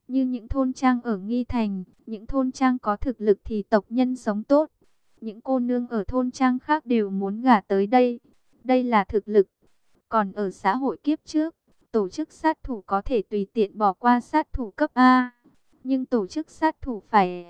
Như những thôn trang ở Nghi Thành, những thôn trang có thực lực thì tộc nhân sống tốt. Những cô nương ở thôn trang khác đều muốn gả tới đây. Đây là thực lực. Còn ở xã hội kiếp trước, tổ chức sát thủ có thể tùy tiện bỏ qua sát thủ cấp A. Nhưng tổ chức sát thủ phải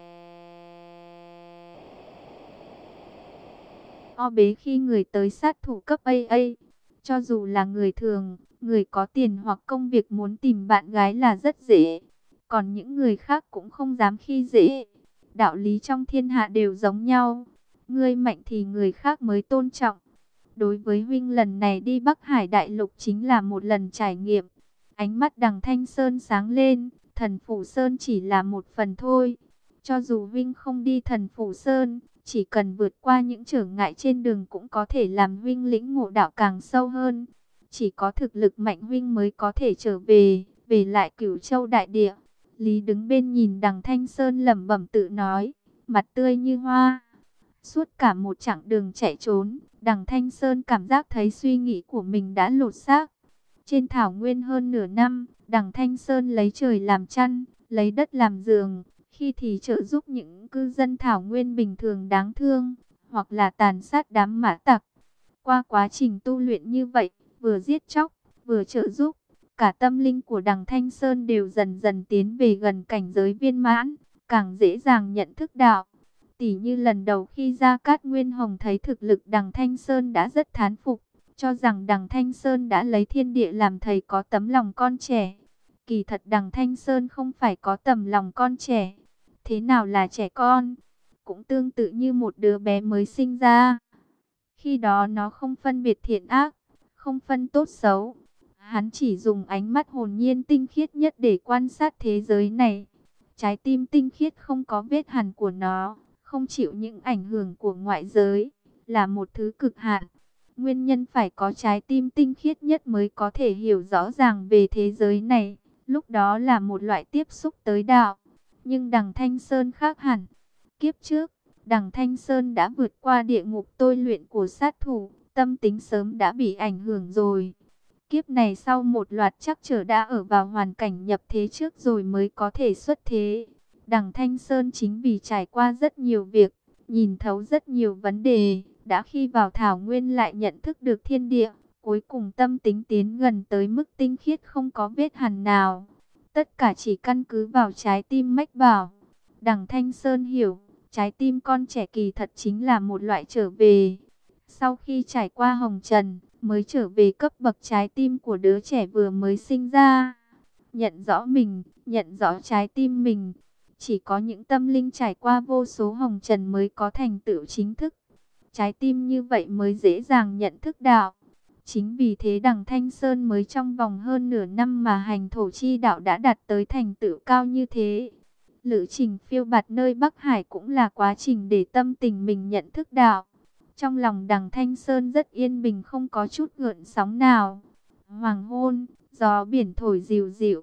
o bế khi người tới sát thủ cấp AA. Cho dù là người thường, người có tiền hoặc công việc muốn tìm bạn gái là rất dễ. Còn những người khác cũng không dám khi dễ. Đạo lý trong thiên hạ đều giống nhau. Ngươi mạnh thì người khác mới tôn trọng. Đối với huynh lần này đi Bắc Hải Đại Lục chính là một lần trải nghiệm. Ánh mắt Đằng Thanh Sơn sáng lên, Thần Phủ Sơn chỉ là một phần thôi. Cho dù huynh không đi Thần Phủ Sơn, chỉ cần vượt qua những trở ngại trên đường cũng có thể làm huynh lĩnh ngộ đạo càng sâu hơn. Chỉ có thực lực mạnh huynh mới có thể trở về, về lại Cửu Châu Đại Địa. Lý đứng bên nhìn Đằng Thanh Sơn lẩm bẩm tự nói, mặt tươi như hoa. Suốt cả một chặng đường chạy trốn, Đằng Thanh Sơn cảm giác thấy suy nghĩ của mình đã lột xác. Trên thảo nguyên hơn nửa năm, Đằng Thanh Sơn lấy trời làm chăn, lấy đất làm giường. Khi thì trợ giúp những cư dân thảo nguyên bình thường đáng thương, hoặc là tàn sát đám mã tặc. Qua quá trình tu luyện như vậy, vừa giết chóc, vừa trợ giúp, cả tâm linh của Đằng Thanh Sơn đều dần dần tiến về gần cảnh giới viên mãn, càng dễ dàng nhận thức đạo. Tỉ như lần đầu khi Gia Cát Nguyên Hồng thấy thực lực Đằng Thanh Sơn đã rất thán phục, cho rằng Đằng Thanh Sơn đã lấy thiên địa làm thầy, có tấm lòng con trẻ. Kỳ thật Đằng Thanh Sơn không phải có tấm lòng con trẻ. Thế nào là trẻ con? Cũng tương tự như một đứa bé mới sinh ra. Khi đó nó không phân biệt thiện ác, không phân tốt xấu. Hắn chỉ dùng ánh mắt hồn nhiên tinh khiết nhất để quan sát thế giới này. Trái tim tinh khiết không có vết hằn của nó, không chịu những ảnh hưởng của ngoại giới, là một thứ cực hạn. Nguyên nhân phải có trái tim tinh khiết nhất mới có thể hiểu rõ ràng về thế giới này. Lúc đó là một loại tiếp xúc tới đạo. Nhưng Đằng Thanh Sơn khác hẳn. Kiếp trước, Đằng Thanh Sơn đã vượt qua địa ngục tôi luyện của sát thủ, tâm tính sớm đã bị ảnh hưởng rồi. Kiếp này sau một loạt trắc trở đã ở vào hoàn cảnh nhập thế trước rồi mới có thể xuất thế. Đằng Thanh Sơn chính vì trải qua rất nhiều việc, nhìn thấu rất nhiều vấn đề, đã khi vào thảo nguyên lại nhận thức được thiên địa, cuối cùng tâm tính tiến gần tới mức tinh khiết không có vết hằn nào. Tất cả chỉ căn cứ vào trái tim mách bảo. Đằng Thanh Sơn hiểu, trái tim con trẻ kỳ thật chính là một loại trở về. Sau khi trải qua hồng trần, mới trở về cấp bậc trái tim của đứa trẻ vừa mới sinh ra. Nhận rõ mình, nhận rõ trái tim mình. Chỉ có những tâm linh trải qua vô số hồng trần mới có thành tựu chính thức. Trái tim như vậy mới dễ dàng nhận thức đạo. Chính vì thế Đằng Thanh Sơn mới trong vòng hơn nửa năm mà hành thổ chi đạo đã đạt tới thành tựu cao như thế. Lữ trình phiêu bạt nơi Bắc Hải cũng là quá trình để tâm tình mình nhận thức đạo. Trong lòng Đằng Thanh Sơn rất yên bình, không có chút gợn sóng nào. Hoàng hôn, gió biển thổi dịu dịu.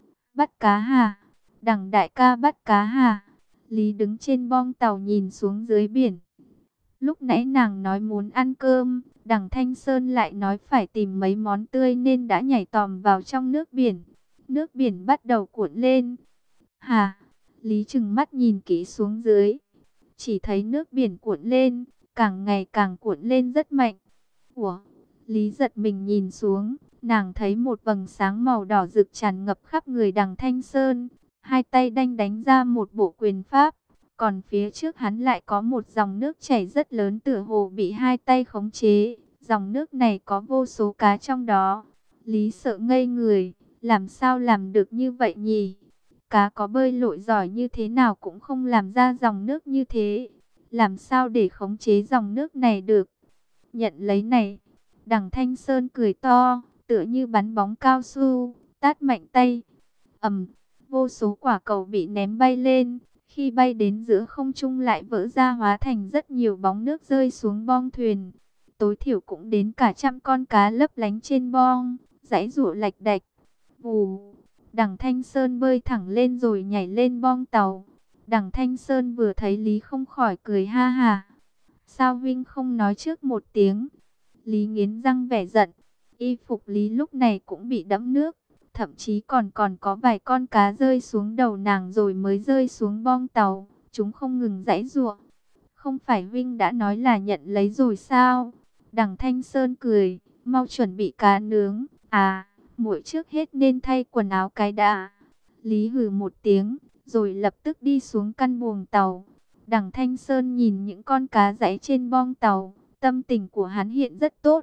Bắt cá hả? Đằng đại ca bắt cá hả? Lý đứng trên bong tàu nhìn xuống dưới biển. Lúc nãy nàng nói muốn ăn cơm, Đằng Thanh Sơn lại nói phải tìm mấy món tươi nên đã nhảy tòm vào trong nước biển. Nước biển bắt đầu cuộn lên. Hả? Lý trừng mắt nhìn kỹ xuống dưới. Chỉ thấy nước biển cuộn lên, càng ngày càng cuộn lên rất mạnh. Ủa? Lý giật mình nhìn xuống, nàng thấy một vầng sáng màu đỏ rực tràn ngập khắp người Đằng Thanh Sơn. Hai tay đanh đánh ra một bộ quyền pháp. Còn phía trước hắn lại có một dòng nước chảy rất lớn, tựa hồ bị hai tay khống chế. Dòng nước này có vô số cá trong đó. Lý sợ ngây người, làm sao làm được như vậy nhỉ? Cá có bơi lội giỏi như thế nào cũng không làm ra dòng nước như thế. Làm sao để khống chế dòng nước này được? Nhận lấy này. Đằng Thanh Sơn cười to, tựa như bắn bóng cao su, tát mạnh tay. Ầm, vô số quả cầu bị ném bay lên. Khi bay đến giữa không trung lại vỡ ra hóa thành rất nhiều bóng nước rơi xuống bong thuyền. Tối thiểu cũng đến cả trăm con cá lấp lánh trên bong, giãy giụa lạch đạch. Vù, Đằng Thanh Sơn bơi thẳng lên rồi nhảy lên bong tàu. Đằng Thanh Sơn vừa thấy Lý không khỏi cười ha ha. Sao Vinh không nói trước một tiếng? Lý nghiến răng vẻ giận. Y phục Lý lúc này cũng bị đẫm nước. thậm chí còn có vài con cá rơi xuống đầu nàng rồi mới rơi xuống bong tàu. Chúng không ngừng giãy giụa. Không phải huynh đã nói là nhận lấy rồi sao? Đằng Thanh Sơn cười, mau chuẩn bị cá nướng. À, muội trước hết nên thay quần áo cái đã. Lý hừ một tiếng, rồi lập tức đi xuống căn buồng tàu. Đằng Thanh Sơn nhìn những con cá giãy trên bong tàu, tâm tình của hắn hiện rất tốt.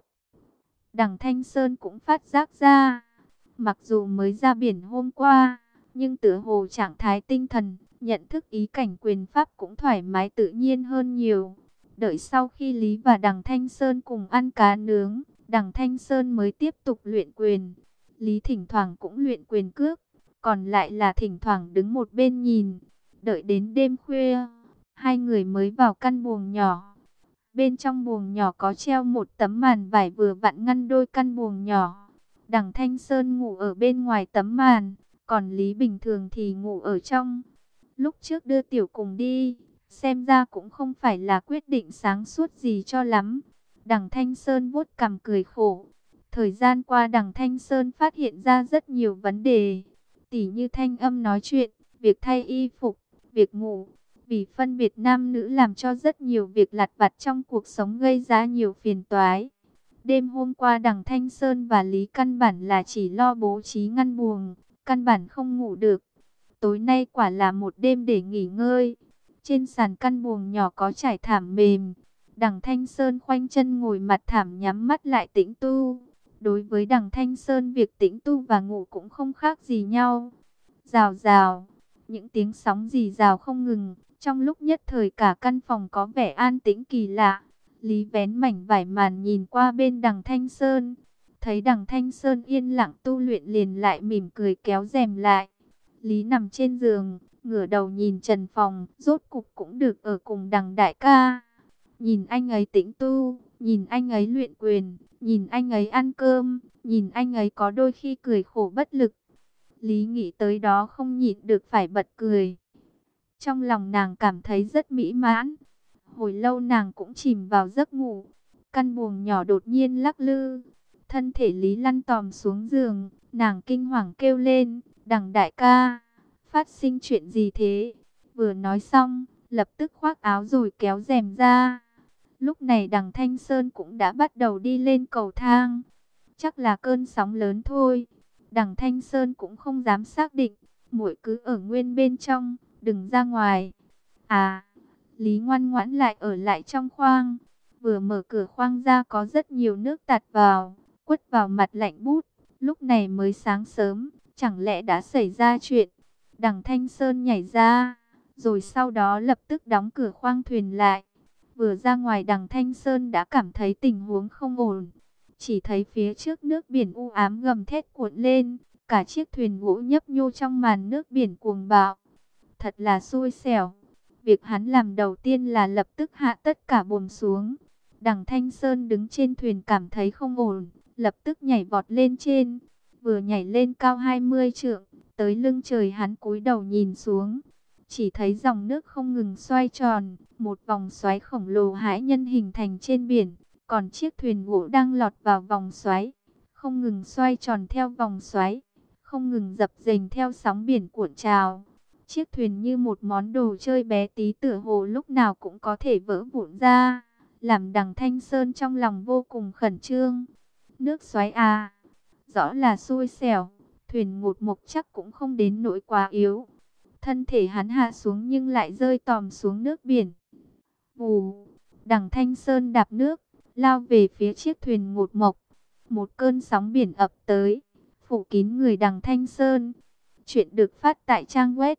Đằng Thanh Sơn cũng phát giác ra, mặc dù mới ra biển hôm qua, nhưng tựa hồ trạng thái tinh thần, nhận thức ý cảnh quyền pháp cũng thoải mái tự nhiên hơn nhiều. Đợi sau khi Lý và Đằng Thanh Sơn cùng ăn cá nướng, Đằng Thanh Sơn mới tiếp tục luyện quyền. Lý thỉnh thoảng cũng luyện quyền cước, còn lại là thỉnh thoảng đứng một bên nhìn. Đợi đến đêm khuya, hai người mới vào căn buồng nhỏ. Bên trong buồng nhỏ có treo một tấm màn vải vừa vặn ngăn đôi căn buồng nhỏ. Đằng Thanh Sơn ngủ ở bên ngoài tấm màn, còn Lý bình thường thì ngủ ở trong. Lúc trước đưa Tiểu cùng đi, xem ra cũng không phải là quyết định sáng suốt gì cho lắm. Đằng Thanh Sơn vuốt cằm cười khổ. Thời gian qua Đằng Thanh Sơn phát hiện ra rất nhiều vấn đề. Tỉ như thanh âm nói chuyện, việc thay y phục, việc ngủ. Vì phân biệt nam nữ làm cho rất nhiều việc lặt vặt trong cuộc sống gây ra nhiều phiền toái. Đêm hôm qua Đằng Thanh Sơn và Lý căn bản là chỉ lo bố trí ngăn buồng, căn bản không ngủ được. Tối nay quả là một đêm để nghỉ ngơi. Trên sàn căn buồng nhỏ có trải thảm mềm. Đằng Thanh Sơn khoanh chân ngồi mặt thảm nhắm mắt lại tĩnh tu. Đối với Đằng Thanh Sơn việc tĩnh tu và ngủ cũng không khác gì nhau. Rào rào, những tiếng sóng rì rào không ngừng. Trong lúc nhất thời cả căn phòng có vẻ an tĩnh kỳ lạ. Lý vén mảnh vải màn nhìn qua bên Đằng Thanh Sơn. Thấy Đằng Thanh Sơn yên lặng tu luyện liền lại mỉm cười kéo rèm lại. Lý nằm trên giường, ngửa đầu nhìn trần phòng, rốt cục cũng được ở cùng Đằng đại ca. Nhìn anh ấy tĩnh tu, nhìn anh ấy luyện quyền, nhìn anh ấy ăn cơm, nhìn anh ấy có đôi khi cười khổ bất lực. Lý nghĩ tới đó không nhịn được phải bật cười. Trong lòng nàng cảm thấy rất mỹ mãn. Hồi lâu nàng cũng chìm vào giấc ngủ. Căn buồng nhỏ đột nhiên lắc lư. Thân thể Lý lăn tòm xuống giường. Nàng kinh hoàng kêu lên, Đằng đại ca, phát sinh chuyện gì thế? Vừa nói xong, lập tức khoác áo rồi kéo rèm ra. Lúc này Đằng Thanh Sơn cũng đã bắt đầu đi lên cầu thang. Chắc là cơn sóng lớn thôi. Đằng Thanh Sơn cũng không dám xác định. Muội cứ ở nguyên bên trong, đừng ra ngoài. À, Lý ngoan ngoãn lại ở lại trong khoang. Vừa mở cửa khoang ra có rất nhiều nước tạt vào, quất vào mặt lạnh bút. Lúc này mới sáng sớm, chẳng lẽ đã xảy ra chuyện? Đằng Thanh Sơn nhảy ra, rồi sau đó lập tức đóng cửa khoang thuyền lại. Vừa ra ngoài Đằng Thanh Sơn đã cảm thấy tình huống không ổn. Chỉ thấy phía trước nước biển u ám gầm thét cuộn lên, cả chiếc thuyền gỗ nhấp nhô trong màn nước biển cuồng bạo. Thật là xui xẻo. Việc hắn làm đầu tiên là lập tức hạ tất cả buồm xuống. Đằng Thanh Sơn đứng trên thuyền cảm thấy không ổn, lập tức nhảy vọt lên trên. Vừa nhảy lên cao 20 trượng, tới lưng trời hắn cúi đầu nhìn xuống. Chỉ thấy dòng nước không ngừng xoay tròn, một vòng xoáy khổng lồ hãi nhân hình thành trên biển. Còn chiếc thuyền gỗ đang lọt vào vòng xoáy, không ngừng xoay tròn theo vòng xoáy, không ngừng dập dềnh theo sóng biển cuộn trào. Chiếc thuyền như một món đồ chơi bé tí tựa hồ lúc nào cũng có thể vỡ vụn ra, làm Đằng Thanh Sơn trong lòng vô cùng khẩn trương. Nước xoáy à, rõ là xui xẻo, thuyền ngột mục chắc cũng không đến nỗi quá yếu. Thân thể hắn hạ xuống nhưng lại rơi tòm xuống nước biển. Vù, Đằng Thanh Sơn đạp nước, lao về phía chiếc thuyền ngột mộc. Một cơn sóng biển ập tới, phủ kín người Đằng Thanh Sơn. Chuyện được phát tại trang web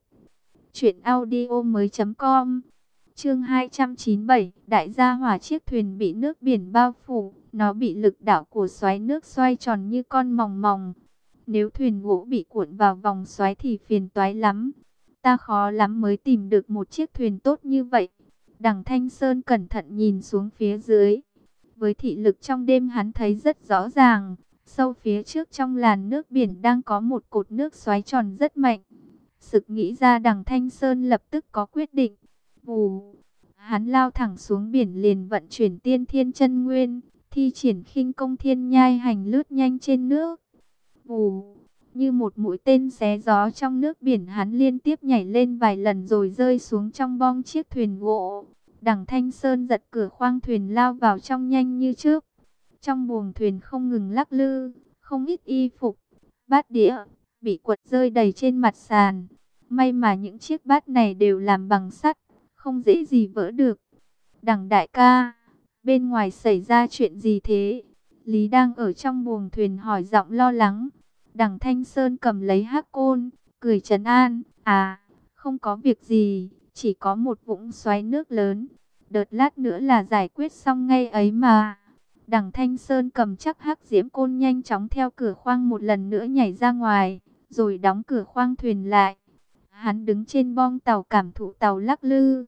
truyệnaudiomoi.com. Chương 297, đại gia hỏa. Chiếc thuyền bị nước biển bao phủ, nó bị lực đảo của xoáy nước xoay tròn như con mòng mòng. Nếu thuyền gỗ bị cuộn vào vòng xoáy thì phiền toái lắm. Ta khó lắm mới tìm được một chiếc thuyền tốt như vậy. Đằng Thanh Sơn cẩn thận nhìn xuống phía dưới. Với thị lực trong đêm hắn thấy rất rõ ràng, sâu phía trước trong làn nước biển đang có một cột nước xoáy tròn rất mạnh. Sực nghĩ ra Đằng Thanh Sơn lập tức có quyết định. Vù, hắn lao thẳng xuống biển liền vận chuyển tiên thiên chân nguyên, thi triển khinh công thiên nhai hành lướt nhanh trên nước. Vù, Như một mũi tên xé gió trong nước biển, hắn liên tiếp nhảy lên vài lần rồi rơi xuống trong bong chiếc thuyền gỗ. Đằng Thanh Sơn giật cửa khoang thuyền lao vào trong nhanh như chớp. Trong buồng thuyền không ngừng lắc lư, không ít y phục, bát đĩa bị quật rơi đầy trên mặt sàn. May mà những chiếc bát này đều làm bằng sắt, không dễ gì vỡ được. Đằng đại ca, bên ngoài xảy ra chuyện gì thế? Lý đang ở trong buồng thuyền hỏi giọng lo lắng. Đằng Thanh Sơn cầm lấy hắc côn, cười trấn an. À, không có việc gì, chỉ có một vũng xoáy nước lớn. Đợt lát nữa là giải quyết xong ngay ấy mà. Đằng Thanh Sơn cầm chắc hắc diễm côn nhanh chóng theo cửa khoang một lần nữa nhảy ra ngoài, rồi đóng cửa khoang thuyền lại. Hắn đứng trên bong tàu cảm thụ tàu lắc lư.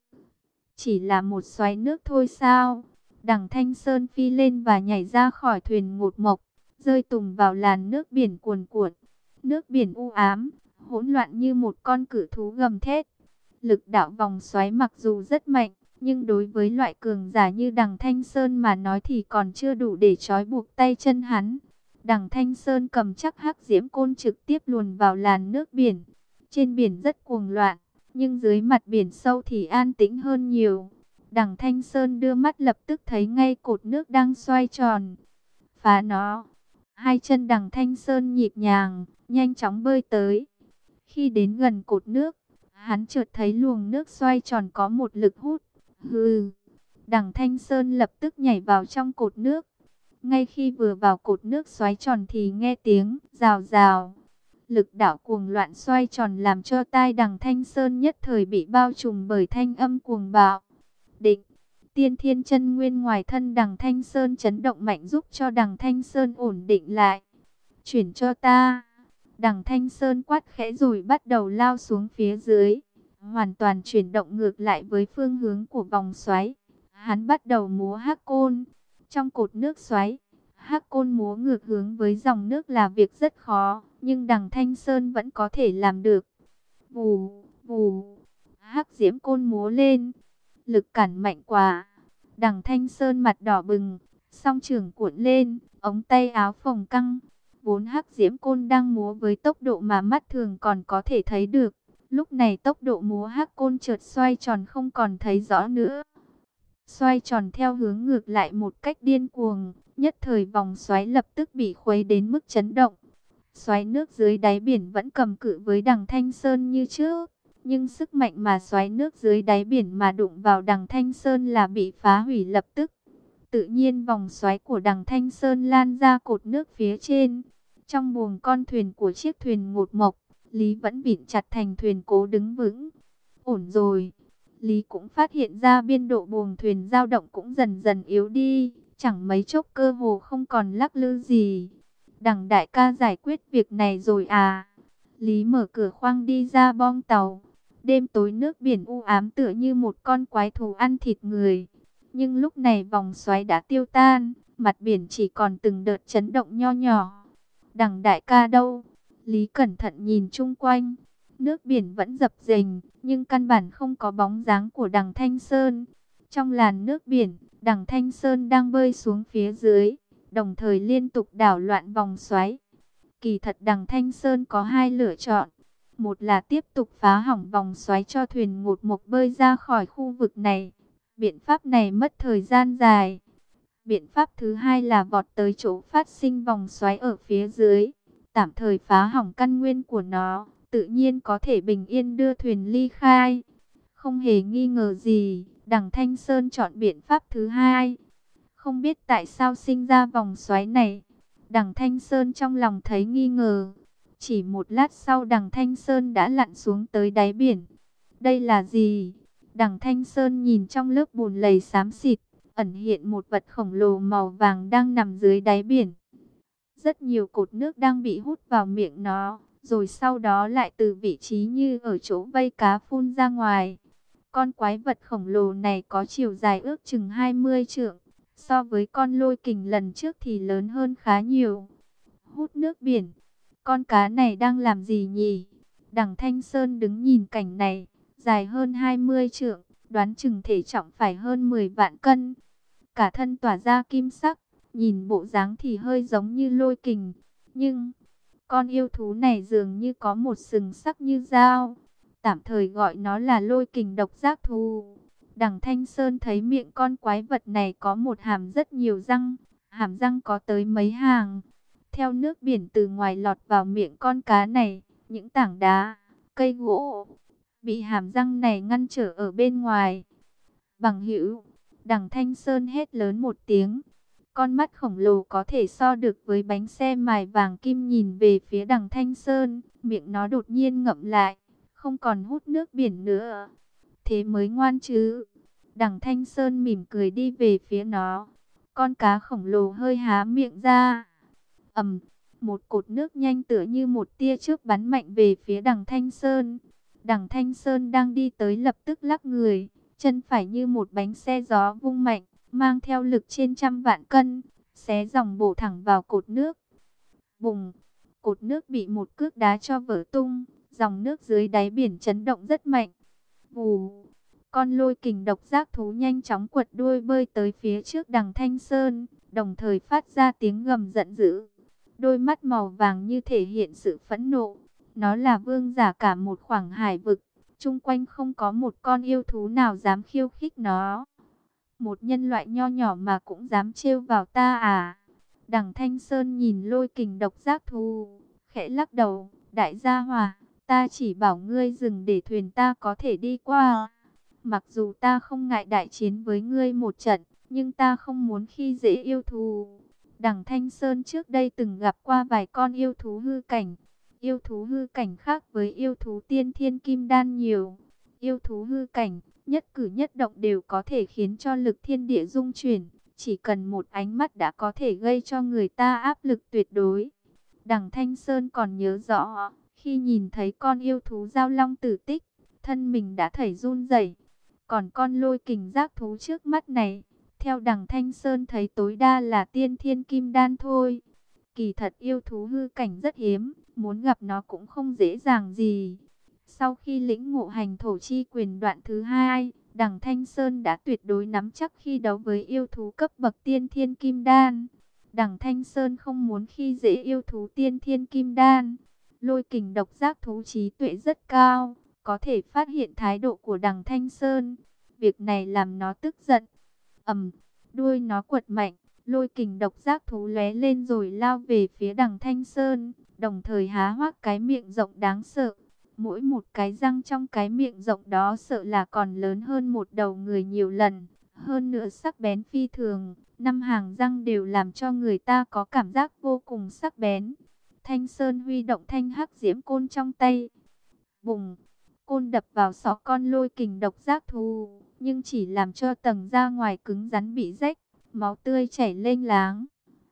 Chỉ là một xoáy nước thôi sao? Đằng Thanh Sơn phi lên và nhảy ra khỏi thuyền ngột ngộc, rơi tùng vào làn nước biển cuồn cuộn. Nước biển u ám, hỗn loạn như một con cự thú gầm thét. Lực đạo vòng xoáy mặc dù rất mạnh, nhưng đối với loại cường giả như Đằng Thanh Sơn mà nói thì còn chưa đủ để trói buộc tay chân hắn. Đằng Thanh Sơn cầm chắc hắc diễm côn trực tiếp luồn vào làn nước biển. Trên biển rất cuồng loạn, nhưng dưới mặt biển sâu thì an tĩnh hơn nhiều. Đằng Thanh Sơn đưa mắt lập tức thấy ngay cột nước đang xoay tròn. Phá nó! Hai chân Đằng Thanh Sơn nhịp nhàng, nhanh chóng bơi tới. Khi đến gần cột nước, hắn chợt thấy luồng nước xoay tròn có một lực hút. Hừ! Đằng Thanh Sơn lập tức nhảy vào trong cột nước. Ngay khi vừa vào cột nước xoáy tròn thì nghe tiếng rào rào. Lực đạo cuồng loạn xoay tròn làm cho tai Đằng Thanh Sơn nhất thời bị bao trùm bởi thanh âm cuồng bạo. Định! Tiên thiên chân nguyên ngoài thân Đằng Thanh Sơn chấn động mạnh giúp cho Đằng Thanh Sơn ổn định lại. Chuyển cho ta! Đằng Thanh Sơn quát khẽ rồi bắt đầu lao xuống phía dưới. Hoàn toàn chuyển động ngược lại với phương hướng của vòng xoáy. Hắn bắt đầu múa hắc côn. Trong cột nước xoáy, hắc côn múa ngược hướng với dòng nước là việc rất khó, nhưng Đằng Thanh Sơn vẫn có thể làm được. Vù, vù, hắc diễm côn múa lên, lực cản mạnh quá. Đằng Thanh Sơn mặt đỏ bừng, song trưởng cuộn lên, ống tay áo phồng căng. Vốn hắc diễm côn đang múa với tốc độ mà mắt thường còn có thể thấy được. Lúc này tốc độ múa hắc côn chợt xoay tròn không còn thấy rõ nữa. Xoay tròn theo hướng ngược lại một cách điên cuồng, nhất thời vòng xoáy lập tức bị khuấy đến mức chấn động. Xoáy nước dưới đáy biển vẫn cầm cự với Đằng Thanh Sơn như trước, nhưng sức mạnh mà xoáy nước dưới đáy biển mà đụng vào Đằng Thanh Sơn là bị phá hủy lập tức. Tự nhiên vòng xoáy của Đằng Thanh Sơn lan ra cột nước phía trên. Trong buồng con thuyền của chiếc thuyền ngột ngộc, Lý vẫn vịn chặt thành thuyền cố đứng vững. Ổn rồi. Lý cũng phát hiện ra biên độ buồng thuyền dao động cũng dần dần yếu đi, chẳng mấy chốc cơ hồ không còn lắc lư gì. Đằng đại ca giải quyết việc này rồi à? Lý mở cửa khoang đi ra bong tàu. Đêm tối nước biển u ám tựa như một con quái thú ăn thịt người. Nhưng lúc này vòng xoáy đã tiêu tan, mặt biển chỉ còn từng đợt chấn động nho nhỏ. Đằng đại ca đâu? Lý cẩn thận nhìn chung quanh. Nước biển vẫn dập dềnh, nhưng căn bản không có bóng dáng của Đằng Thanh Sơn. Trong làn nước biển, Đằng Thanh Sơn đang bơi xuống phía dưới, đồng thời liên tục đảo loạn vòng xoáy. Kỳ thật Đằng Thanh Sơn có hai lựa chọn. Một là tiếp tục phá hỏng vòng xoáy cho thuyền ngột ngộc bơi ra khỏi khu vực này. Biện pháp này mất thời gian dài. Biện pháp thứ hai là vọt tới chỗ phát sinh vòng xoáy ở phía dưới, tạm thời phá hỏng căn nguyên của nó, tự nhiên có thể bình yên đưa thuyền ly khai. Không hề nghi ngờ gì, Đằng Thanh Sơn chọn biện pháp thứ hai. Không biết tại sao sinh ra vòng xoáy này, Đằng Thanh Sơn trong lòng thấy nghi ngờ. Chỉ một lát sau Đằng Thanh Sơn đã lặn xuống tới đáy biển. Đây là gì? Đằng Thanh Sơn nhìn trong lớp bùn lầy xám xịt, ẩn hiện một vật khổng lồ màu vàng đang nằm dưới đáy biển. Rất nhiều cột nước đang bị hút vào miệng nó, rồi sau đó lại từ vị trí như ở chỗ vây cá phun ra ngoài. Con quái vật khổng lồ này có chiều dài ước chừng 20 trượng, so với con lôi kình lần trước thì lớn hơn khá nhiều. Hút nước biển, con cá này đang làm gì nhỉ? Đằng Thanh Sơn đứng nhìn cảnh này, dài hơn 20 trượng, đoán chừng thể trọng phải hơn 10 vạn cân. Cả thân tỏa ra kim sắc, nhìn bộ dáng thì hơi giống như lôi kình, nhưng Con yêu thú này dường như có một sừng sắc như dao, tạm thời gọi nó là lôi kình độc giác thú. Đằng Thanh Sơn thấy miệng con quái vật này có một hàm rất nhiều răng, hàm răng có tới mấy hàng. Theo nước biển từ ngoài lọt vào miệng con cá này, những tảng đá, cây gỗ bị hàm răng này ngăn trở ở bên ngoài. Bằng hữu, đằng Thanh Sơn hét lớn một tiếng. Con mắt khổng lồ có thể so được với bánh xe mài vàng kim nhìn về phía đằng Thanh Sơn, miệng nó đột nhiên ngậm lại, không còn hút nước biển nữa. Thế mới ngoan chứ. Đằng Thanh Sơn mỉm cười đi về phía nó. Con cá khổng lồ hơi há miệng ra. Một cột nước nhanh tựa như một tia chớp bắn mạnh về phía đằng Thanh Sơn. Đằng Thanh Sơn đang đi tới lập tức lắc người, chân phải như một bánh xe gió vung mạnh, mang theo lực trên trăm vạn cân, xé dòng bổ thẳng vào cột nước. Bùng, cột nước bị một cước đá cho vỡ tung, dòng nước dưới đáy biển chấn động rất mạnh. Vù, con lôi kình độc giác thú nhanh chóng quật đuôi bơi tới phía trước đằng Thanh Sơn, đồng thời phát ra tiếng gầm giận dữ. Đôi mắt màu vàng như thể hiện sự phẫn nộ. Nó là vương giả cả một khoảng hải vực, chung quanh không có một con yêu thú nào dám khiêu khích nó. Một nhân loại nho nhỏ mà cũng dám trêu vào ta à? Đằng Thanh Sơn nhìn lôi kình độc giác thú, khẽ lắc đầu. Đại gia hòa, ta chỉ bảo ngươi dừng để thuyền ta có thể đi qua. Mặc dù ta không ngại đại chiến với ngươi một trận, nhưng ta không muốn khi dễ yêu thú. Đằng Thanh Sơn trước đây từng gặp qua vài con yêu thú hư cảnh. Yêu thú hư cảnh khác với yêu thú tiên thiên kim đan nhiều. Yêu thú hư cảnh, nhất cử nhất động đều có thể khiến cho lực thiên địa rung chuyển. Chỉ cần một ánh mắt đã có thể gây cho người ta áp lực tuyệt đối. Đằng Thanh Sơn còn nhớ rõ, khi nhìn thấy con yêu thú giao long tử tích, thân mình đã thảy run rẩy. Còn con lôi kình giác thú trước mắt này, theo đằng Thanh Sơn thấy tối đa là tiên thiên kim đan thôi. Kỳ thật yêu thú hư cảnh rất hiếm, muốn gặp nó cũng không dễ dàng gì. Sau khi lĩnh ngộ hành thổ chi quyền đoạn thứ 2, đằng Thanh Sơn đã tuyệt đối nắm chắc khi đấu với yêu thú cấp bậc tiên thiên kim đan. Đằng Thanh Sơn không muốn khi dễ yêu thú tiên thiên kim đan. Lôi kình độc giác thú trí tuệ rất cao, có thể phát hiện thái độ của đằng Thanh Sơn. Việc này làm nó tức giận. Đuôi nó quật mạnh, lôi kình độc giác thú lóe lên rồi lao về phía đằng Thanh Sơn, đồng thời há hoác cái miệng rộng đáng sợ. Mỗi một cái răng trong cái miệng rộng đó sợ là còn lớn hơn một đầu người nhiều lần. Hơn nữa sắc bén phi thường, 5 hàng răng đều làm cho người ta có cảm giác vô cùng sắc bén. Thanh Sơn huy động thanh hắc diễm côn trong tay. Bùng, côn đập vào sọ con lôi kình độc giác thú, nhưng chỉ làm cho tầng da ngoài cứng rắn bị rách, máu tươi chảy lênh láng.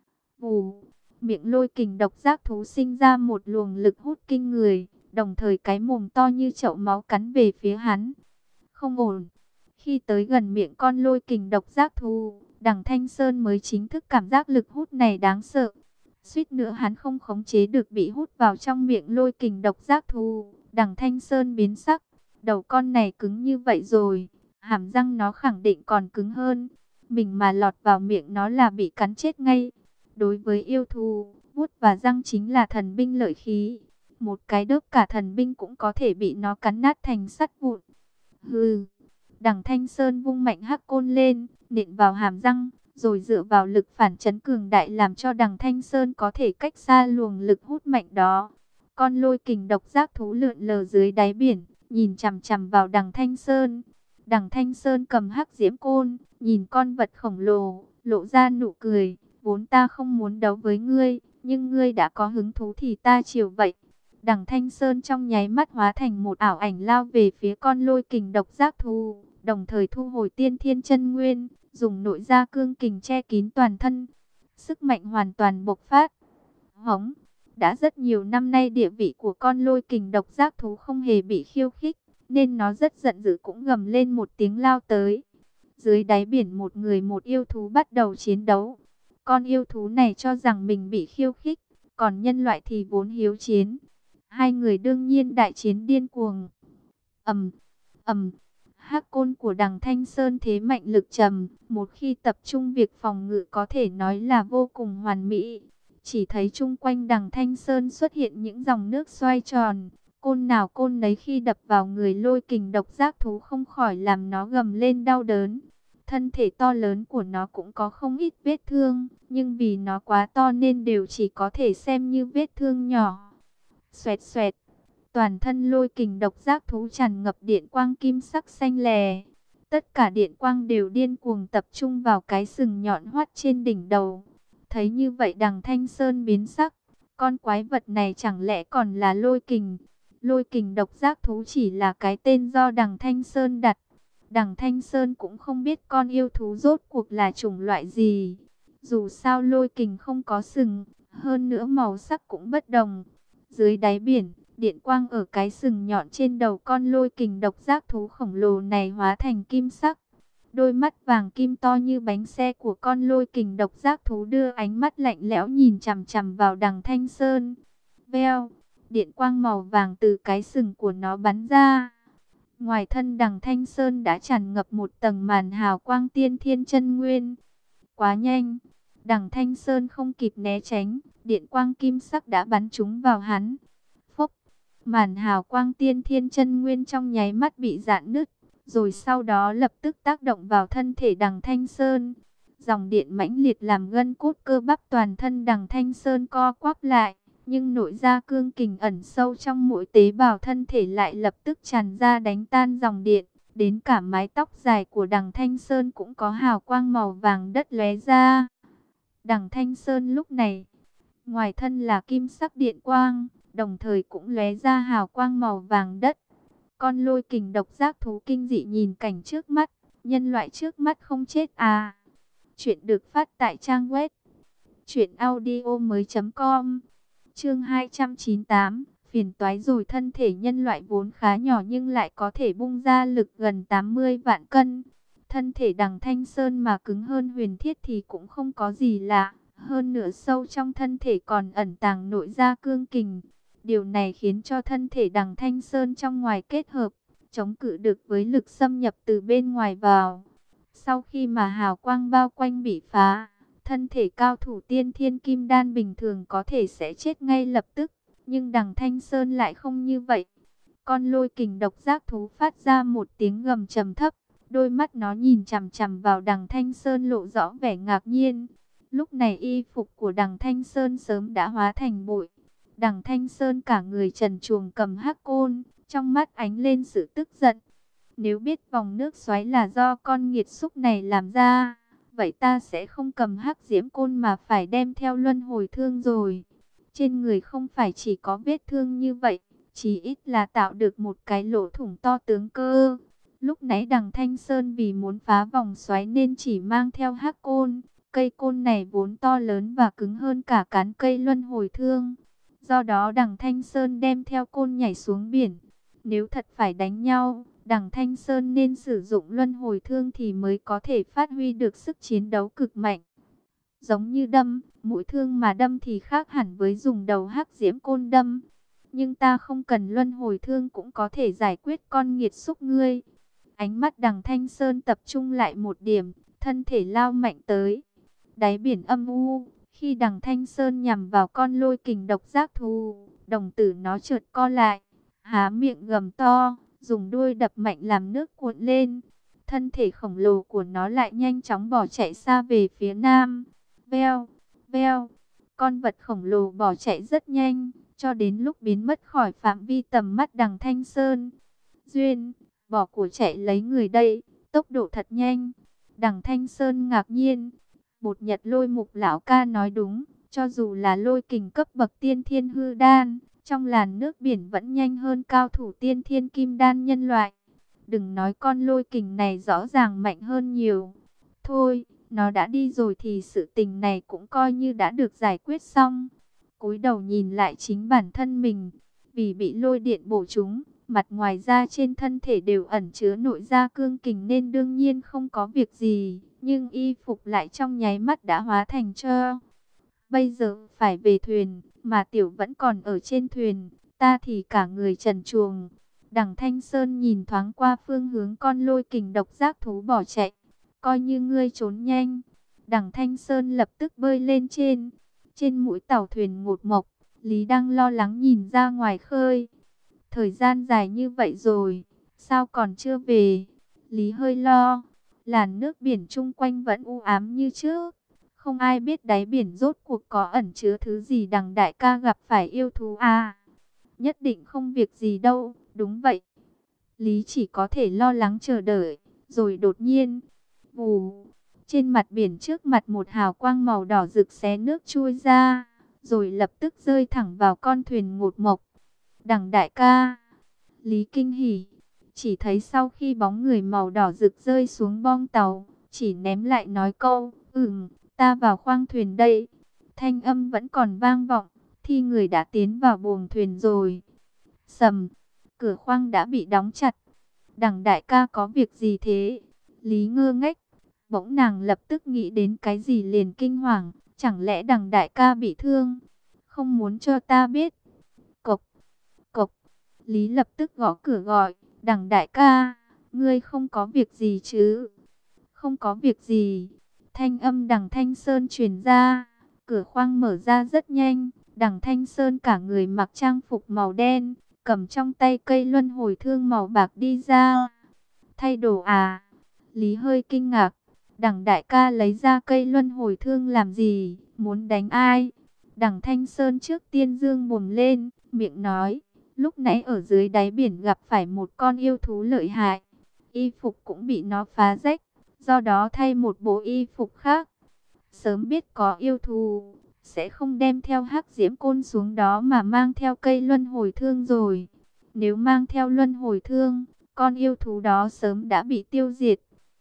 Vù, miệng lôi kình độc giác thú sinh ra một luồng lực hút kinh người, đồng thời cái mồm to như chậu máu cắn về phía hắn. Không ổn. Khi tới gần miệng con lôi kình độc giác thú, đằng Thanh Sơn mới chính thức cảm giác lực hút này đáng sợ. Suýt nữa hắn không khống chế được bị hút vào trong miệng lôi kình độc giác thú. Đằng Thanh Sơn biến sắc. Đầu con này cứng như vậy rồi, hàm răng nó khẳng định còn cứng hơn. Mình mà lọt vào miệng nó là bị cắn chết ngay. Đối với yêu thú, vuốt và răng chính là thần binh lợi khí. Một cái đớp cả thần binh cũng có thể bị nó cắn nát thành sắt vụn. Hừ. Đằng Thanh Sơn vung mạnh hắc côn lên, nện vào hàm răng, rồi dựa vào lực phản chấn cường đại làm cho đằng Thanh Sơn có thể cách xa luồng lực hút mạnh đó. Con lôi kình độc giác thú lượn lờ dưới đáy biển, nhìn chằm chằm vào đằng Thanh Sơn. Đằng Thanh Sơn cầm hắc diễm côn, nhìn con vật khổng lồ, lộ ra nụ cười. Vốn ta không muốn đấu với ngươi, nhưng ngươi đã có hứng thú thì ta chiều vậy. Đằng Thanh Sơn trong nháy mắt hóa thành một ảo ảnh lao về phía con lôi kình độc giác thú, đồng thời thu hồi tiên thiên chân nguyên, dùng nội gia cương kình che kín toàn thân. Sức mạnh hoàn toàn bộc phát. Hống! Đã rất nhiều năm nay địa vị của con lôi kình độc giác thú không hề bị khiêu khích, nên nó rất giận dữ cũng gầm lên một tiếng lao tới. Dưới đáy biển một người một yêu thú bắt đầu chiến đấu. Con yêu thú này cho rằng mình bị khiêu khích, còn nhân loại thì vốn hiếu chiến. Hai người đương nhiên đại chiến điên cuồng. Hắc côn của đằng Thanh Sơn thế mạnh lực trầm, một khi tập trung việc phòng ngự có thể nói là vô cùng hoàn mỹ. Chỉ thấy chung quanh đằng Thanh Sơn xuất hiện những dòng nước xoay tròn, côn nào côn nấy khi đập vào người Lôi Kình độc giác thú không khỏi làm nó gầm lên đau đớn. Thân thể to lớn của nó cũng có không ít vết thương, nhưng vì nó quá to nên đều chỉ có thể xem như vết thương nhỏ. Xoẹt xoẹt, toàn thân Lôi Kình độc giác thú tràn ngập điện quang kim sắc xanh lè. Tất cả điện quang đều điên cuồng tập trung vào cái sừng nhọn hoắt trên đỉnh đầu. Thấy như vậy đằng Thanh Sơn biến sắc, con quái vật này chẳng lẽ còn là Lôi Kình? Lôi Kình độc giác thú chỉ là cái tên do đằng Thanh Sơn đặt. Đằng Thanh Sơn cũng không biết con yêu thú rốt cuộc là chủng loại gì. Dù sao Lôi Kình không có sừng, hơn nữa màu sắc cũng bất đồng. Dưới đáy biển, điện quang ở cái sừng nhọn trên đầu con Lôi Kình độc giác thú khổng lồ này hóa thành kim sắc. Đôi mắt vàng kim to như bánh xe của con Lôi Kình độc giác thú đưa ánh mắt lạnh lẽo nhìn chằm chằm vào đằng Thanh Sơn. Veo, điện quang màu vàng từ cái sừng của nó bắn ra. Ngoài thân đằng Thanh Sơn đã tràn ngập một tầng màn hào quang tiên thiên chân nguyên. Quá nhanh, đằng Thanh Sơn không kịp né tránh, điện quang kim sắc đã bắn trúng vào hắn. Phốc, màn hào quang tiên thiên chân nguyên trong nháy mắt bị rạn nứt, rồi sau đó lập tức tác động vào thân thể đằng Thanh Sơn. Dòng điện mãnh liệt làm gân cốt cơ bắp toàn thân đằng Thanh Sơn co quắp lại, nhưng nội gia cương kình ẩn sâu trong mỗi tế bào thân thể lại lập tức tràn ra đánh tan dòng điện. Đến cả mái tóc dài của đằng Thanh Sơn cũng có hào quang màu vàng đất lóe ra. Đằng Thanh Sơn lúc này, ngoài thân là kim sắc điện quang, đồng thời cũng lóe ra hào quang màu vàng đất. Con Lôi Kình độc giác thú kinh dị nhìn cảnh trước mắt, nhân loại trước mắt không chết à. Chuyện được phát tại trang web truyệnaudiomoi.com. Chương 298, phiền toái rồi. Thân thể nhân loại vốn khá nhỏ nhưng lại có thể bung ra lực gần 80 vạn cân. Thân thể đằng Thanh Sơn mà cứng hơn huyền thiết thì cũng không có gì lạ. Hơn nữa sâu trong thân thể còn ẩn tàng nội gia cương kình. Điều này khiến cho thân thể đằng Thanh Sơn trong ngoài kết hợp, chống cự được với lực xâm nhập từ bên ngoài vào. Sau khi mà hào quang bao quanh bị phá, thân thể cao thủ tiên thiên kim đan bình thường có thể sẽ chết ngay lập tức. Nhưng đằng Thanh Sơn lại không như vậy. Con Lôi Kình độc giác thú phát ra một tiếng gầm trầm thấp. Đôi mắt nó nhìn chằm chằm vào đằng Thanh Sơn lộ rõ vẻ ngạc nhiên. Lúc này y phục của đằng Thanh Sơn sớm đã hóa thành bụi. Đằng Thanh Sơn cả người trần truồng cầm hắc côn, trong mắt ánh lên sự tức giận. Nếu biết vòng nước xoáy là do con nghiệt xúc này làm ra, vậy ta sẽ không cầm hắc diễm côn mà phải đem theo luân hồi thương rồi. Trên người không phải chỉ có vết thương như vậy, chỉ ít là tạo được một cái lỗ thủng to tướng cơ. Lúc nãy đằng Thanh Sơn vì muốn phá vòng xoáy nên chỉ mang theo hắc côn. Cây côn này vốn to lớn và cứng hơn cả cán cây luân hồi thương. Do đó đằng Thanh Sơn đem theo côn nhảy xuống biển. Nếu thật phải đánh nhau, đằng Thanh Sơn nên sử dụng luân hồi thương thì mới có thể phát huy được sức chiến đấu cực mạnh. Giống như đâm, mũi thương mà đâm thì khác hẳn với dùng đầu hắc diễm côn đâm. Nhưng ta không cần luân hồi thương cũng có thể giải quyết con nghiệt xúc ngươi. Ánh mắt đằng Thanh Sơn tập trung lại một điểm, thân thể lao mạnh tới. Đáy biển âm u, khi đằng Thanh Sơn nhằm vào con Lôi Kình độc giác thú, đồng tử nó chợt co lại, há miệng gầm to, dùng đuôi đập mạnh làm nước cuộn lên. Thân thể khổng lồ của nó lại nhanh chóng bỏ chạy xa về phía nam. Veo, veo, con vật khổng lồ bỏ chạy rất nhanh, cho đến lúc biến mất khỏi phạm vi tầm mắt đằng Thanh Sơn. Duyên, bỏ của chạy lấy người đây, tốc độ thật nhanh. Đằng Thanh Sơn ngạc nhiên. Bột Nhật Lôi Mục lão ca nói đúng, cho dù là Lôi Kình cấp bậc tiên thiên hư đan, trong làn nước biển vẫn nhanh hơn cao thủ tiên thiên kim đan nhân loại. Đừng nói con Lôi Kình này rõ ràng mạnh hơn nhiều. Thôi, nó đã đi rồi thì sự tình này cũng coi như đã được giải quyết xong. Cúi đầu nhìn lại chính bản thân mình, vì bị lôi điện bổ trúng, mặt ngoài da trên thân thể đều ẩn chứa nội gia cương kình nên đương nhiên không có việc gì, nhưng y phục lại trong nháy mắt đã hóa thành tro. Bây giờ phải về thuyền, mà tiểu vẫn còn ở trên thuyền, ta thì cả người trần truồng. Đằng Thanh Sơn nhìn thoáng qua phương hướng con Lôi Kình độc giác thú bỏ chạy, coi như ngươi trốn nhanh. Đằng Thanh Sơn lập tức bơi lên trên, Trên mũi tàu thuyền ngột mộc, Lý đang lo lắng nhìn ra ngoài khơi. Thời gian dài như vậy rồi, sao còn chưa về? Lý hơi lo, làn nước biển chung quanh vẫn u ám như trước. Không ai biết đáy biển rốt cuộc có ẩn chứa thứ gì. Đằng đại ca gặp phải yêu thú à? Nhất định không việc gì đâu, đúng vậy. Lý chỉ có thể lo lắng chờ đợi, rồi đột nhiên, vù, trên mặt biển trước mặt một hào quang màu đỏ rực xé nước chui ra, rồi lập tức rơi thẳng vào con thuyền ngột mộc. Đằng đại ca, Lý kinh hỉ, chỉ thấy sau khi bóng người màu đỏ rực rơi xuống bong tàu, chỉ ném lại nói câu, ta vào khoang thuyền đây. Thanh âm vẫn còn vang vọng, thì người đã tiến vào buồng thuyền rồi. Sầm, cửa khoang đã bị đóng chặt. Đằng đại ca có việc gì thế? Lý ngơ ngếch, bỗng nàng lập tức nghĩ đến cái gì liền kinh hoàng. Chẳng lẽ đằng đại ca bị thương? Không muốn cho ta biết. Cộc, cộc, Lý lập tức gõ cửa gọi. Đằng đại ca, ngươi không có việc gì chứ? Không có việc gì. Thanh âm đằng Thanh Sơn truyền ra. Cửa khoang mở ra rất nhanh. Đằng Thanh Sơn cả người mặc trang phục màu đen, cầm trong tay cây luân hồi thương màu bạc đi ra. Thay đồ à? Lý hơi kinh ngạc. Đằng đại ca lấy ra cây luân hồi thương làm gì? Muốn đánh ai? Đằng Thanh Sơn trước tiên dương mồm lên, miệng nói. Lúc nãy ở dưới đáy biển gặp phải một con yêu thú lợi hại. Y phục cũng bị nó phá rách, do đó thay một bộ y phục khác. Sớm biết có yêu thú, sẽ không đem theo hắc diễm côn xuống đó mà mang theo cây luân hồi thương rồi. Nếu mang theo luân hồi thương, con yêu thú đó sớm đã bị tiêu diệt.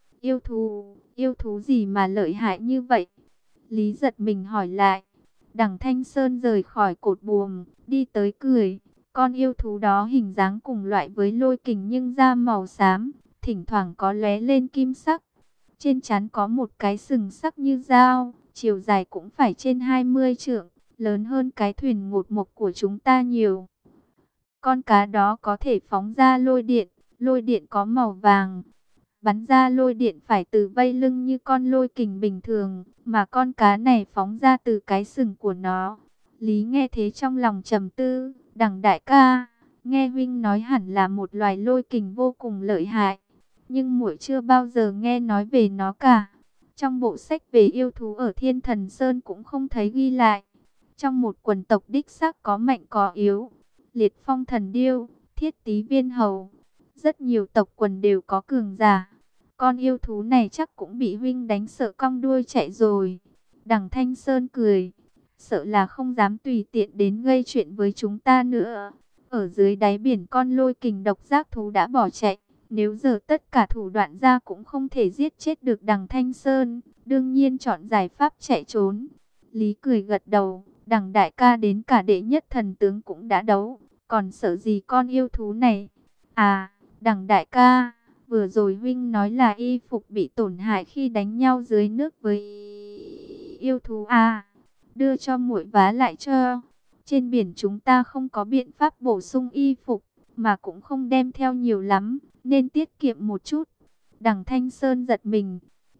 Yêu thú gì mà lợi hại như vậy? Lý giật mình hỏi lại. Đằng Thanh Sơn rời khỏi cột buồm, đi tới cười. Con yêu thú đó hình dáng cùng loại với lôi kình nhưng da màu xám, thỉnh thoảng có lóe lên kim sắc. Trên trán có một cái sừng sắc như dao, chiều dài cũng phải trên 20 trượng, lớn hơn cái thuyền ngột mộc của chúng ta nhiều. Con cá đó có thể phóng ra lôi điện có màu vàng. Bắn ra lôi điện phải từ vây lưng như con lôi kình bình thường, mà con cá này phóng ra từ cái sừng của nó. Lý nghe thế trong lòng trầm tư, đằng đại ca, nghe huynh nói hẳn là một loài lôi kình vô cùng lợi hại, nhưng muội chưa bao giờ nghe nói về nó cả. Trong bộ sách về yêu thú ở Thiên Thần Sơn cũng không thấy ghi lại. Trong một quần tộc đích xác có mạnh có yếu, Liệt Phong Thần Điêu, Thiết Tý Viên Hầu, rất nhiều tộc quần đều có cường giả. Con yêu thú này chắc cũng bị huynh đánh sợ cong đuôi chạy rồi. Đằng Thanh Sơn cười, sợ là không dám tùy tiện đến gây chuyện với chúng ta nữa. Ở dưới đáy biển con lôi kình độc giác thú đã bỏ chạy. Nếu giờ tất cả thủ đoạn ra cũng không thể giết chết được đằng Thanh Sơn, đương nhiên chọn giải pháp chạy trốn. Lý cười gật đầu, đằng đại ca đến cả đệ nhất thần tướng cũng đã đấu, còn sợ gì con yêu thú này? À, đằng đại ca, vừa rồi huynh nói là y phục bị tổn hại khi đánh nhau dưới nước với yêu thú à? Đưa cho muội vá lại cho. Trên biển chúng ta không có biện pháp bổ sung y phục, mà cũng không đem theo nhiều lắm, nên tiết kiệm một chút. Đằng Thanh Sơn giật mình,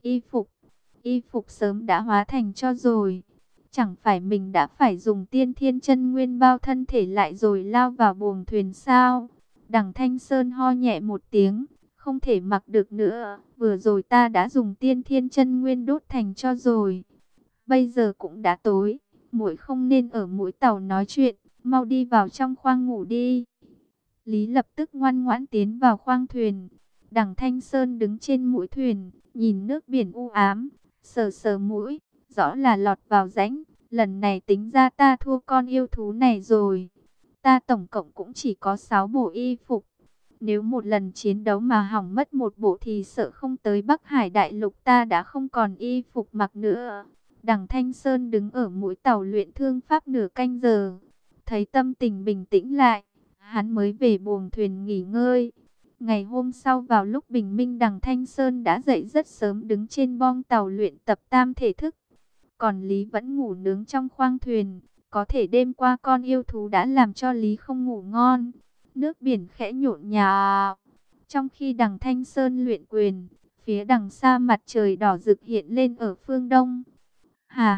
y phục sớm đã hóa thành cho rồi. Chẳng phải mình đã phải dùng tiên thiên chân nguyên bao thân thể lại rồi lao vào buồng thuyền sao? Đằng Thanh Sơn ho nhẹ một tiếng, không thể mặc được nữa. Vừa rồi ta đã dùng tiên thiên chân nguyên đốt thành cho rồi. Bây giờ cũng đã tối, muội không nên ở mũi tàu nói chuyện, mau đi vào trong khoang ngủ đi. Lý lập tức ngoan ngoãn tiến vào khoang thuyền. Đằng Thanh Sơn đứng trên mũi thuyền, nhìn nước biển u ám, sờ sờ mũi, rõ là lọt vào rãnh. Lần này tính ra ta thua con yêu thú này rồi. Ta tổng cộng cũng chỉ có 6 bộ y phục. Nếu một lần chiến đấu mà hỏng mất một bộ thì sợ không tới Bắc Hải đại lục ta đã không còn y phục mặc nữa. Đằng Thanh Sơn đứng ở mũi tàu luyện thương pháp nửa canh giờ. Thấy tâm tình bình tĩnh lại, hắn mới về buồng thuyền nghỉ ngơi. Ngày hôm sau vào lúc bình minh, đằng Thanh Sơn đã dậy rất sớm, đứng trên bong tàu luyện tập tam thể thức. Còn Lý vẫn ngủ nướng trong khoang thuyền. Có thể đêm qua con yêu thú đã làm cho Lý không ngủ ngon. Nước biển khẽ nhộn nhạo. Trong khi đằng Thanh Sơn luyện quyền, phía đằng xa mặt trời đỏ rực hiện lên ở phương đông. Hà,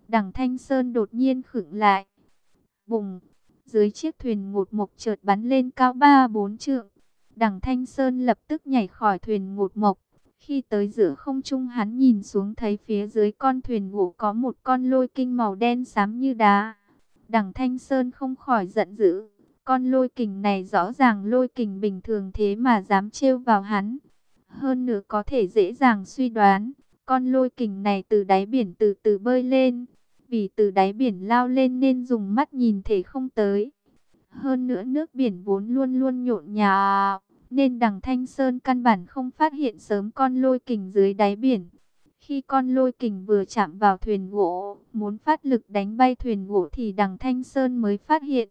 Đằng Thanh Sơn đột nhiên khựng lại. Bùng, dưới chiếc thuyền ngột mộc chợt bắn lên cao 3-4 trượng. Đằng Thanh Sơn lập tức nhảy khỏi thuyền ngột mộc. Khi tới giữa không trung hắn nhìn xuống thấy phía dưới con thuyền gỗ có một con lôi kinh màu đen xám như đá. Đằng Thanh Sơn không khỏi giận dữ. Con lôi kình này rõ ràng lôi kình bình thường thế mà dám trêu vào hắn. Hơn nữa có thể dễ dàng suy đoán, con lôi kình này từ đáy biển từ từ bơi lên. Vì từ đáy biển lao lên nên dùng mắt nhìn thể không tới. Hơn nữa nước biển vốn luôn luôn nhộn nhạo, nên đằng Thanh Sơn căn bản không phát hiện sớm con lôi kình dưới đáy biển. Khi con lôi kình vừa chạm vào thuyền gỗ, muốn phát lực đánh bay thuyền gỗ thì đằng Thanh Sơn mới phát hiện.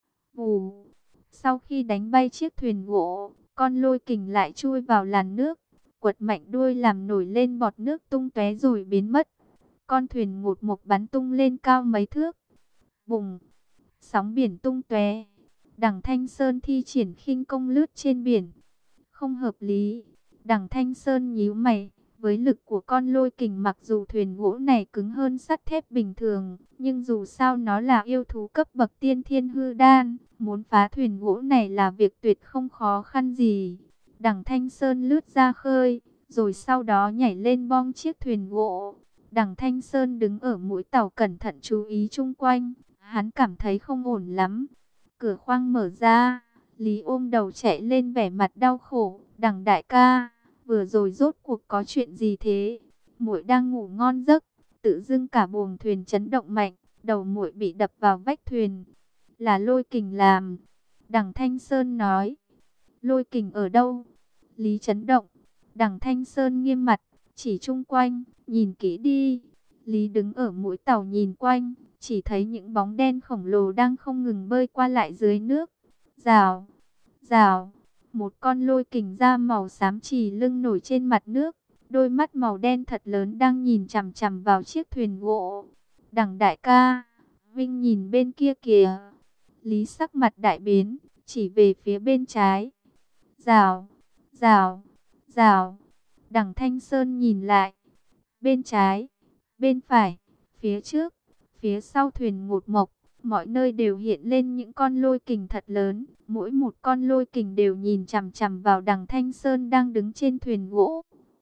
Vù, sau khi đánh bay chiếc thuyền gỗ, con lôi kình lại chui vào làn nước, quật mạnh đuôi làm nổi lên bọt nước tung tóe rồi biến mất. Con thuyền ngột mộc bắn tung lên cao mấy thước. Bùng, sóng biển tung tóe. Đằng Thanh Sơn thi triển khinh công lướt trên biển. Không hợp lý. Đằng Thanh Sơn nhíu mày. Với lực của con lôi kình mặc dù thuyền gỗ này cứng hơn sắt thép bình thường, nhưng dù sao nó là yêu thú cấp bậc tiên thiên hư đan. Muốn phá thuyền gỗ này là việc tuyệt không khó khăn gì. Đằng Thanh Sơn lướt ra khơi, rồi sau đó nhảy lên bong chiếc thuyền gỗ. Đằng Thanh Sơn đứng ở mũi tàu cẩn thận chú ý chung quanh. Hắn cảm thấy không ổn lắm. Cửa khoang mở ra, Lý ôm đầu chạy lên vẻ mặt đau khổ. Đằng đại ca, vừa rồi rốt cuộc có chuyện gì thế? Muội đang ngủ ngon giấc, tự dưng cả buồng thuyền chấn động mạnh, đầu muội bị đập vào vách thuyền. Là lôi kình làm. Đằng Thanh Sơn nói. Lôi kình ở đâu? Lý chấn động. Đằng Thanh Sơn nghiêm mặt, chỉ chung quanh, nhìn kỹ đi. Lý đứng ở mũi tàu nhìn quanh, chỉ thấy những bóng đen khổng lồ đang không ngừng bơi qua lại dưới nước. Rào, rào, một con lôi kình da màu xám chì lưng nổi trên mặt nước. Đôi mắt màu đen thật lớn đang nhìn chằm chằm vào chiếc thuyền gỗ. Đằng đại ca, Vinh nhìn bên kia kìa. Lý sắc mặt đại biến, chỉ về phía bên trái. Rào, rào, rào. Đằng Thanh Sơn nhìn lại. Bên trái, bên phải, phía trước, phía sau thuyền ngột mộc, mọi nơi đều hiện lên những con lôi kình thật lớn. Mỗi một con lôi kình đều nhìn chằm chằm vào đằng Thanh Sơn đang đứng trên thuyền gỗ.